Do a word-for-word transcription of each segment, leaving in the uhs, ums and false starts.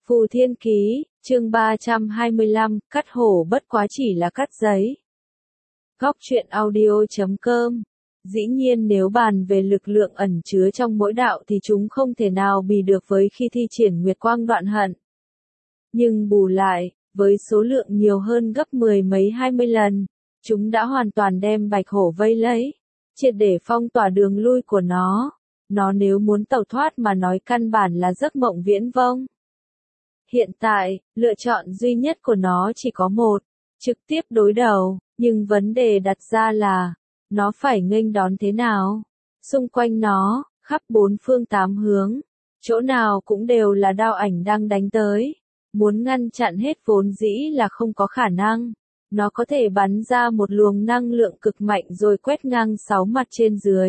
Phù Thiên Ký, chương ba trăm hai mươi lăm, cắt hổ bất quá chỉ là cắt giấy. Góc truyện audio chấm com. Dĩ nhiên nếu bàn về lực lượng ẩn chứa trong mỗi đạo thì chúng không thể nào bì được với khi thi triển Nguyệt Quang Đoạn Hận. Nhưng bù lại, với số lượng nhiều hơn gấp mười mấy hai mươi lần, chúng đã hoàn toàn đem bạch hổ vây lấy, triệt để phong tỏa đường lui của nó. Nó nếu muốn tẩu thoát mà nói căn bản là giấc mộng viễn vông. Hiện tại, lựa chọn duy nhất của nó chỉ có một, trực tiếp đối đầu, nhưng vấn đề đặt ra là, nó phải nghênh đón thế nào? Xung quanh nó, khắp bốn phương tám hướng, chỗ nào cũng đều là đao ảnh đang đánh tới. Muốn ngăn chặn hết vốn dĩ là không có khả năng. Nó có thể bắn ra một luồng năng lượng cực mạnh rồi quét ngang sáu mặt trên dưới.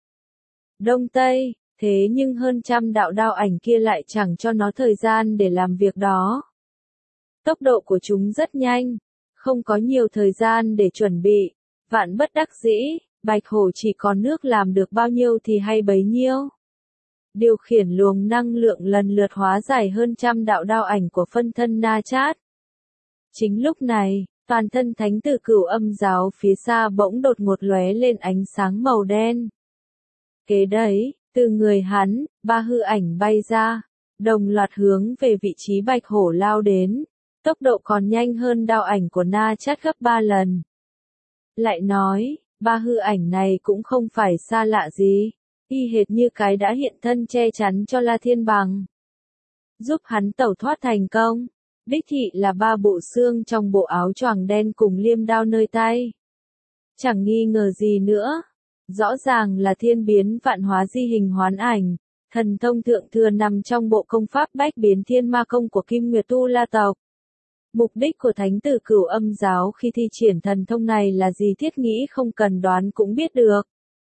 Đông Tây, thế nhưng hơn trăm đạo đao ảnh kia lại chẳng cho nó thời gian để làm việc đó. Tốc độ của chúng rất nhanh, không có nhiều thời gian để chuẩn bị. Vạn bất đắc dĩ, bạch hổ chỉ còn nước làm được bao nhiêu thì hay bấy nhiêu. Điều khiển luồng năng lượng lần lượt hóa giải hơn trăm đạo đao ảnh của phân thân Na Chát. Chính lúc này, toàn thân thánh tử Cửu Âm giáo phía xa bỗng đột ngột lóe lên ánh sáng màu đen. Kế đấy, từ người hắn, ba hư ảnh bay ra, đồng loạt hướng về vị trí bạch hổ lao đến, tốc độ còn nhanh hơn đao ảnh của Na Chát gấp ba lần. Lại nói, ba hư ảnh này cũng không phải xa lạ gì, y hệt như cái đã hiện thân che chắn cho La Thiên Bằng, giúp hắn tẩu thoát thành công. Đích thị là ba bộ xương trong bộ áo choàng đen cùng liêm đao nơi tay. Chẳng nghi ngờ gì nữa. Rõ ràng là thiên biến vạn hóa di hình hoán ảnh, thần thông thượng thừa nằm trong bộ công pháp bách biến thiên ma công của Kim Nguyệt Tu La tộc. Mục đích của thánh tử Cửu Âm giáo khi thi triển thần thông này là gì Thiết nghĩ không cần đoán cũng biết được.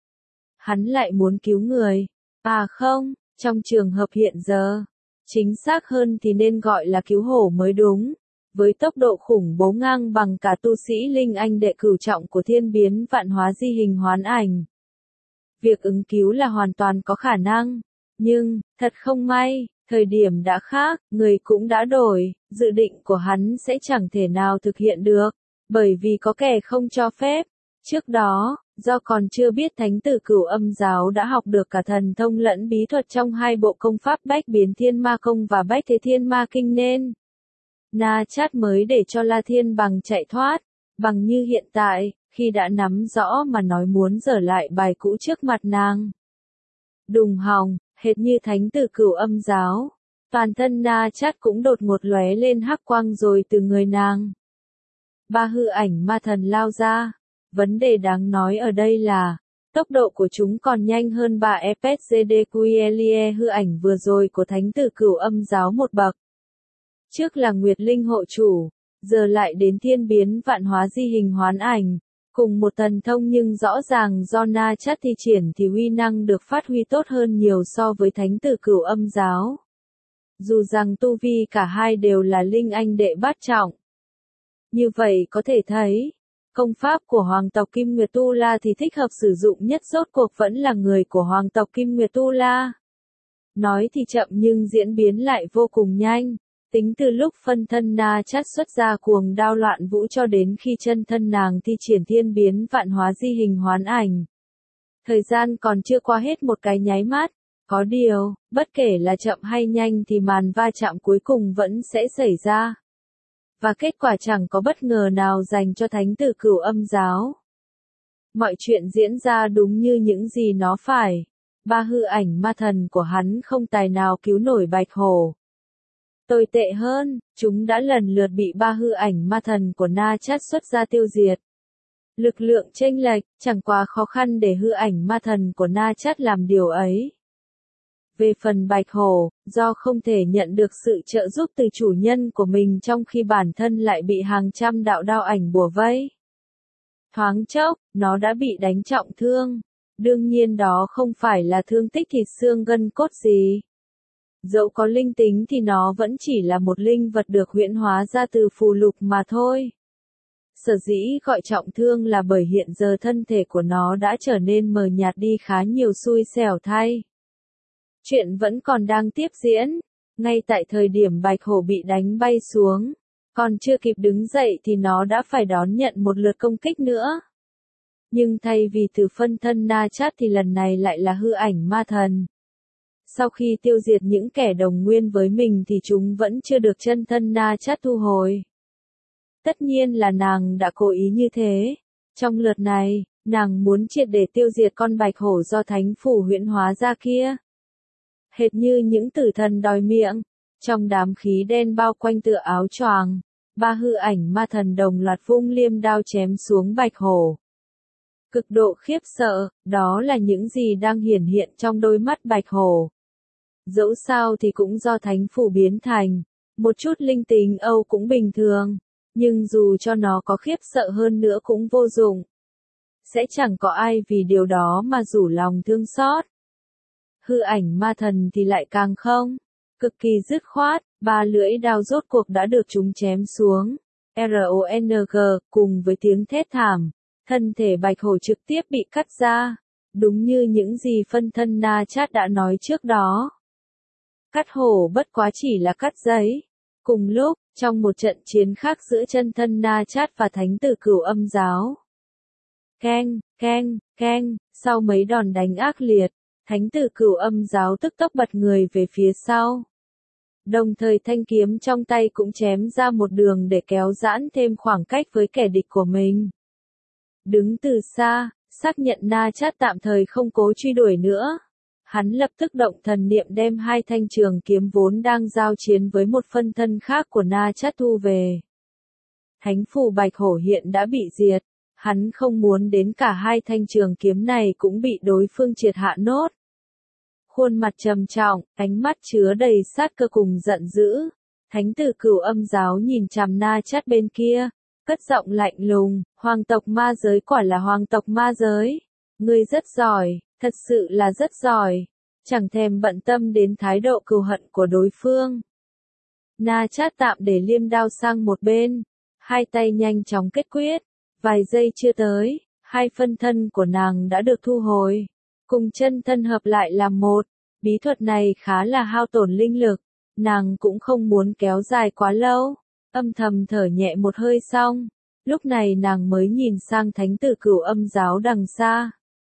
Hắn lại muốn cứu người. À không, trong trường hợp hiện giờ, chính xác hơn thì nên gọi là cứu hổ mới đúng. Với tốc độ khủng bố ngang bằng cả tu sĩ linh anh đệ cửu trọng của thiên biến vạn hóa di hình hoán ảnh. Việc ứng cứu là hoàn toàn có khả năng. Nhưng, thật không may, thời điểm đã khác, người cũng đã đổi, dự định của hắn sẽ chẳng thể nào thực hiện được, bởi vì có kẻ không cho phép. Trước đó, do còn chưa biết thánh tử Cửu Âm giáo đã học được cả thần thông lẫn bí thuật trong hai bộ công pháp bách biến thiên ma công và bách thế thiên ma kinh nên Na Chát mới để cho La Thiên Bằng chạy thoát. Bằng như hiện tại, khi đã nắm rõ mà nói muốn dở lại bài cũ trước mặt nàng. Đùng hòng, hệt như thánh tử Cửu Âm giáo, toàn thân Na Chát cũng đột ngột lóe lên hắc quang rồi từ người nàng. Ba hư ảnh ma thần lao ra. Vấn đề đáng nói ở đây là, tốc độ của chúng còn nhanh hơn ba e pê giê đê quy e hư ảnh vừa rồi của thánh tử Cửu Âm giáo một bậc. Trước là Nguyệt Linh hộ chủ, giờ lại đến thiên biến vạn hóa di hình hoán ảnh, cùng một thần thông nhưng rõ ràng do Na Chát thi triển thì uy năng được phát huy tốt hơn nhiều so với thánh tử Cửu Âm giáo. Dù rằng tu vi cả hai đều là linh anh đệ bát trọng. Như vậy có thể thấy, công pháp của hoàng tộc Kim Nguyệt Tu La thì thích hợp sử dụng nhất rốt cuộc vẫn là người của hoàng tộc Kim Nguyệt Tu La. Nói thì chậm nhưng diễn biến lại vô cùng nhanh. Tính từ lúc phân thân Na Chát xuất ra cuồng đao loạn vũ cho đến khi chân thân nàng thi triển thiên biến vạn hóa di hình hoán ảnh. Thời gian còn chưa qua hết một cái nháy mắt. Có điều, bất kể là chậm hay nhanh thì màn va chạm cuối cùng vẫn sẽ xảy ra. Và kết quả chẳng có bất ngờ nào dành cho thánh tử Cửu Âm giáo. Mọi chuyện diễn ra đúng như những gì nó phải. Ba hư ảnh ma thần của hắn không tài nào cứu nổi bạch hổ. Tồi tệ hơn, chúng đã lần lượt bị ba hư ảnh ma thần của Na Chát xuất ra tiêu diệt. Lực lượng chênh lệch, chẳng quá khó khăn để hư ảnh ma thần của Na Chát làm điều ấy. Về phần bạch hổ, do không thể nhận được sự trợ giúp từ chủ nhân của mình trong khi bản thân lại bị hàng trăm đạo đao ảnh bủa vây. Thoáng chốc, nó đã bị đánh trọng thương. Đương nhiên đó không phải là thương tích thịt xương gân cốt gì. Dẫu có linh tính thì nó vẫn chỉ là một linh vật được huyễn hóa ra từ phù lục mà thôi. Sở dĩ gọi trọng thương là bởi hiện giờ thân thể của nó đã trở nên mờ nhạt đi khá nhiều, xui xẻo thay. Chuyện vẫn còn đang tiếp diễn. Ngay tại thời điểm bạch hổ bị đánh bay xuống, còn chưa kịp đứng dậy thì nó đã phải đón nhận một lượt công kích nữa. Nhưng thay vì từ phân thân Na Chát thì lần này lại là hư ảnh ma thần. Sau khi tiêu diệt những kẻ đồng nguyên với mình thì chúng vẫn chưa được chân thân Na Chát thu hồi. Tất nhiên là nàng đã cố ý như thế. Trong lượt này, nàng muốn triệt để tiêu diệt con bạch hổ do thánh phủ huyễn hóa ra kia. Hệt như những tử thần đòi miệng, trong đám khí đen bao quanh tựa áo choàng, ba hư ảnh ma thần đồng loạt vung liêm đao chém xuống bạch hổ. Cực độ khiếp sợ, đó là những gì đang hiển hiện trong đôi mắt bạch hổ. Dẫu sao thì cũng do thánh phủ biến thành, một chút linh tính Âu cũng bình thường, nhưng dù cho nó có khiếp sợ hơn nữa cũng vô dụng. Sẽ chẳng có ai vì điều đó mà rủ lòng thương xót. Hư ảnh ma thần thì lại càng không, cực kỳ dứt khoát, ba lưỡi đao rốt cuộc đã được chúng chém xuống. rong, cùng với tiếng thét thảm, thân thể bạch hổ trực tiếp bị cắt ra, đúng như những gì phân thân Na Chát đã nói trước đó. Cắt hổ bất quá chỉ là cắt giấy. Cùng lúc, trong một trận chiến khác giữa chân thân Na Chát và thánh tử Cửu Âm giáo. Keng, keng, keng, sau mấy đòn đánh ác liệt, thánh tử Cửu Âm giáo tức tốc bật người về phía sau. Đồng thời thanh kiếm trong tay cũng chém ra một đường để kéo giãn thêm khoảng cách với kẻ địch của mình. Đứng từ xa, xác nhận Na Chát tạm thời không cố truy đuổi nữa. Hắn lập tức động thần niệm đem hai thanh trường kiếm vốn đang giao chiến với một phân thân khác của Na Chát thu về. Thánh phủ bạch hổ hiện đã bị diệt, hắn không muốn đến cả hai thanh trường kiếm này cũng bị đối phương triệt hạ nốt. Khuôn mặt trầm trọng, ánh mắt chứa đầy sát cơ cùng giận dữ. Thánh tử Cửu Âm giáo nhìn chằm Na Chát bên kia, cất giọng lạnh lùng, hoàng tộc ma giới quả là hoàng tộc ma giới. Ngươi rất giỏi, thật sự là rất giỏi, chẳng thèm bận tâm đến thái độ cừu hận của đối phương. Na Chát tạm để liêm đao sang một bên, hai tay nhanh chóng kết quyết, vài giây chưa tới, hai phân thân của nàng đã được thu hồi, cùng chân thân hợp lại làm một. Bí thuật này khá là hao tổn linh lực, nàng cũng không muốn kéo dài quá lâu, âm thầm thở nhẹ một hơi xong, lúc này nàng mới nhìn sang thánh tử Cửu Âm giáo đằng xa.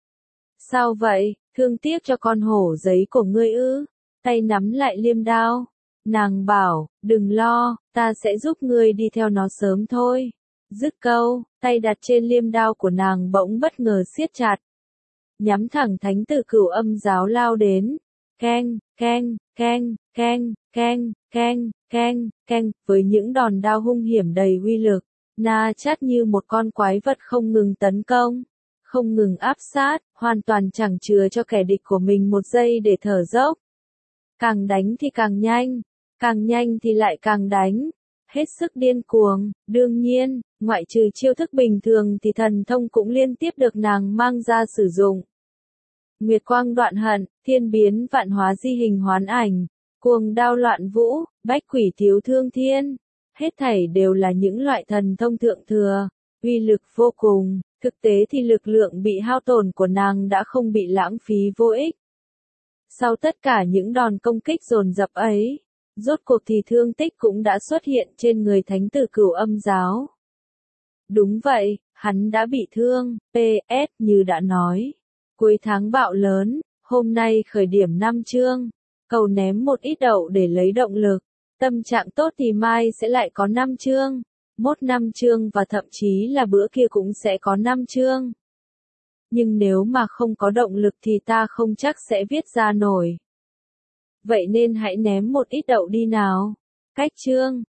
Sao vậy, thương tiếc cho con hổ giấy của ngươi ư? Tay nắm lại liêm đao. Nàng bảo, đừng lo, ta sẽ giúp ngươi đi theo nó sớm thôi. Dứt câu, tay đặt trên liêm đao của nàng bỗng bất ngờ siết chặt. Nhắm thẳng thánh tử Cửu Âm giáo lao đến. Keng, keng, keng, keng, keng, keng, keng, keng, với những đòn đao hung hiểm đầy uy lực, Na Chát như một con quái vật không ngừng tấn công, không ngừng áp sát, hoàn toàn chẳng chừa cho kẻ địch của mình một giây để thở dốc. Càng đánh thì càng nhanh, càng nhanh thì lại càng đánh, hết sức điên cuồng. Đương nhiên, ngoại trừ chiêu thức bình thường thì thần thông cũng liên tiếp được nàng mang ra sử dụng. Nguyệt quang đoạn hận, thiên biến vạn hóa di hình hoán ảnh, cuồng đao loạn vũ, bách quỷ thiếu thương thiên, hết thảy đều là những loại thần thông thượng thừa, uy lực vô cùng. Thực tế thì lực lượng bị hao tổn của nàng đã không bị lãng phí vô ích. Sau tất cả những đòn công kích dồn dập ấy, rốt cuộc thì thương tích cũng đã xuất hiện trên người thánh tử Cửu Âm giáo. Đúng vậy, hắn đã bị thương, pê ét như đã nói. Cuối tháng bạo lớn, hôm nay khởi điểm năm chương, cầu ném một ít đậu để lấy động lực. Tâm trạng tốt thì mai sẽ lại có năm chương. Mốt năm chương và thậm chí là bữa kia cũng sẽ có năm chương. Nhưng nếu mà không có động lực thì ta không chắc sẽ viết ra nổi. Vậy nên hãy ném một ít đậu đi nào. Cách chương